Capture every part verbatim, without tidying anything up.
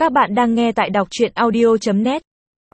Các bạn đang nghe tại đọc truyện audio chấm net.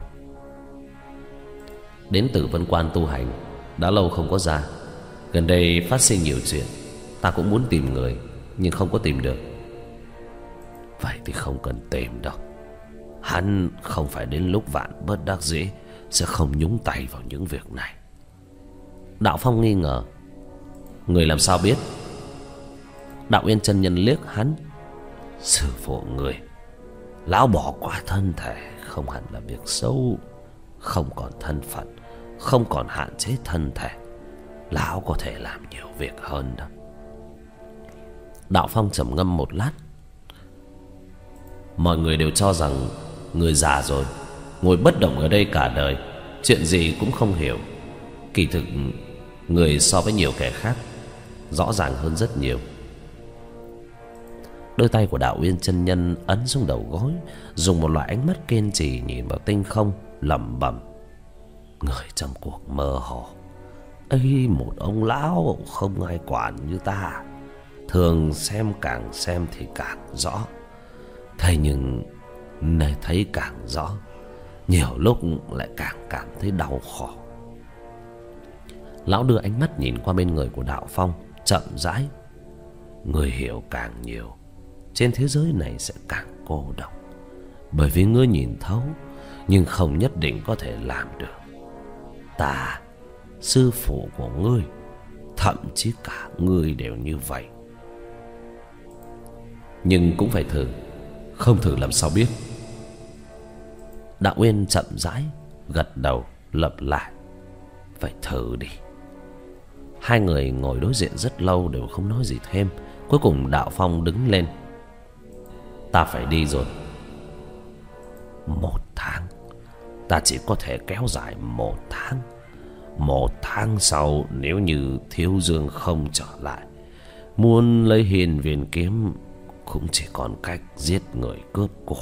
Đến Tử Vân Quan tu hành đã lâu không có ra. Gần đây phát sinh nhiều chuyện, ta cũng muốn tìm người nhưng không có tìm được. Vậy thì không cần tìm đâu. Hắn không phải đến lúc vạn bất đắc dĩ sẽ không nhúng tay vào những việc này. Đạo Phong nghi ngờ. Người làm sao biết? Đạo Uyên chân nhân liếc hắn. Sư phụ người, lão bỏ qua thân thể không hẳn là việc xấu. Không còn thân phận, không còn hạn chế thân thể, lão có thể làm nhiều việc hơn đó. Đạo Phong trầm ngâm một lát. Mọi người đều cho rằng người già rồi, ngồi bất động ở đây cả đời, chuyện gì cũng không hiểu. Kỳ thực người so với nhiều kẻ khác rõ ràng hơn rất nhiều. Đôi tay của Đạo Uyên chân nhân ấn xuống đầu gối, dùng một loại ánh mắt kiên trì nhìn vào tinh không, lẩm bẩm: người trong cuộc mơ hồ ấy, một ông lão không ai quản như ta, thường xem càng xem thì càng rõ. Thế nhưng nơi thấy càng rõ, nhiều lúc lại càng cảm thấy đau khổ. Lão đưa ánh mắt nhìn qua bên người của Đạo Phong, chậm rãi: người hiểu càng nhiều, trên thế giới này sẽ càng cô độc. Bởi vì ngươi nhìn thấu, nhưng không nhất định có thể làm được. Ta, sư phụ của ngươi, thậm chí cả ngươi đều như vậy. Nhưng cũng phải thử, không thử làm sao biết. Đạo Uyên chậm rãi gật đầu lặp lại: vậy thử đi. Hai người ngồi đối diện rất lâu đều không nói gì thêm. Cuối cùng Đạo Phong đứng lên: ta phải đi rồi. Một tháng, ta chỉ có thể kéo dài một tháng. Một tháng sau, nếu như Thiếu Dương không trở lại, muốn lấy Hiên Viên kiếm cũng chỉ còn cách giết người cướp của.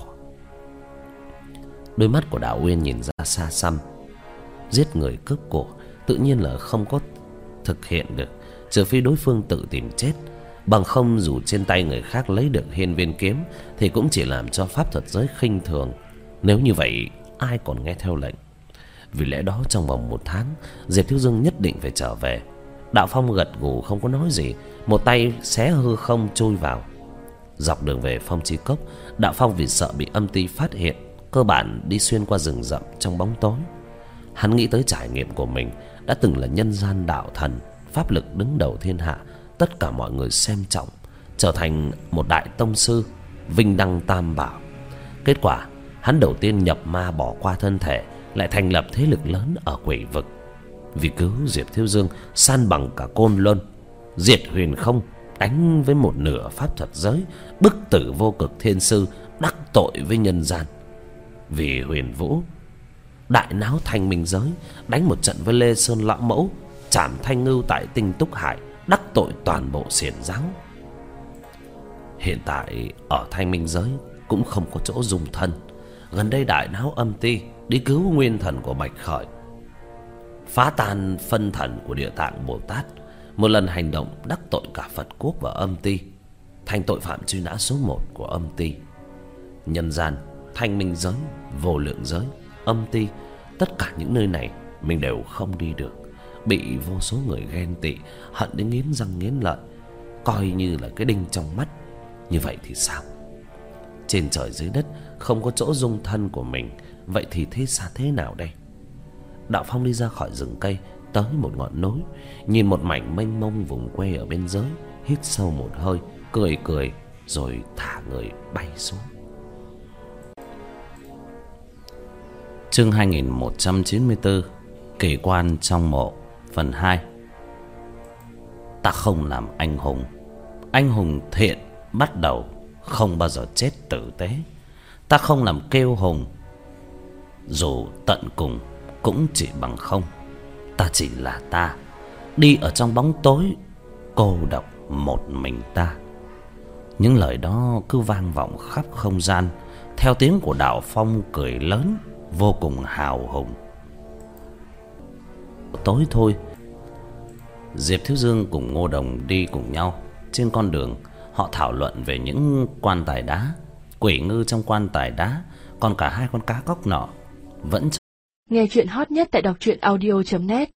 Đôi mắt của Đạo Uyên nhìn ra xa xăm. Giết người cướp của tự nhiên là không có thực hiện được, trừ phi đối phương tự tìm chết. Bằng không, dù trên tay người khác lấy được Hiên Viên kiếm thì cũng chỉ làm cho pháp thuật giới khinh thường. Nếu như vậy, ai còn nghe theo lệnh? Vì lẽ đó trong vòng một tháng, Diệp Thiếu Dương nhất định phải trở về. Đạo Phong gật gù không có nói gì, một tay xé hư không chui vào. Dọc đường về Phong Chi Cốc, Đạo Phong vì sợ bị âm ty phát hiện, cơ bản đi xuyên qua rừng rậm trong bóng tối. Hắn nghĩ tới trải nghiệm của mình, đã từng là nhân gian đạo thần, pháp lực đứng đầu thiên hạ, tất cả mọi người xem trọng, trở thành một đại tông sư, vinh đăng tam bảo. Kết quả hắn đầu tiên nhập ma bỏ qua thân thể, lại thành lập thế lực lớn ở quỷ vực. Vì cứu Diệp Thiếu Dương, san bằng cả Côn Lôn, diệt huyền không, đánh với một nửa pháp thuật giới, bức tử vô cực thiên sư, đắc tội với nhân gian. Vì Huyền Vũ, đại náo thanh minh giới, đánh một trận với Lê Sơn lão mẫu, trảm Thanh Ngưu tại Tinh Túc Hải, đắc tội toàn bộ xiển giáo. Hiện tại ở thanh minh giới cũng không có chỗ dung thân. Gần đây đại náo âm ty, đi cứu nguyên thần của Bạch Khởi, phá tan phân thần của Địa Tạng Bồ Tát, một lần hành động đắc tội cả Phật quốc và âm ty, thành tội phạm truy nã số một của âm ty. Nhân gian, thanh minh giới, vô lượng giới, âm ty, tất cả những nơi này mình đều không đi được, bị vô số người ghen tị, hận đến nghiến răng nghiến lợi, coi như là cái đinh trong mắt. Như vậy thì sao? Trên trời dưới đất không có chỗ dung thân của mình, vậy thì thế xa thế nào đây? Đạo Phong đi ra khỏi rừng cây, tới một ngọn núi, nhìn một mảnh mênh mông vùng quê ở bên dưới, hít sâu một hơi, cười cười rồi thả người bay xuống. Chương hai nghìn một trăm chín mươi tư, Kỳ quan trong mộ, phần hai. Ta không làm anh hùng. Anh hùng thiện bắt đầu, không bao giờ chết tử tế. Ta không làm kêu hùng, dù tận cùng cũng chỉ bằng không. Ta chỉ là ta, đi ở trong bóng tối, cô độc một mình ta. Những lời đó cứ vang vọng khắp không gian, theo tiếng của Đạo Phong cười lớn, vô cùng hào hùng. Tối thôi, Diệp Thiếu Dương cùng Ngô Đồng đi cùng nhau. Trên con đường, họ thảo luận về những quan tài đá. quỷ ngư trong quan tài đá, còn cả hai con cá cóc nọ vẫn. Nghe chuyện hot nhất tại đọc truyện audio chấm net.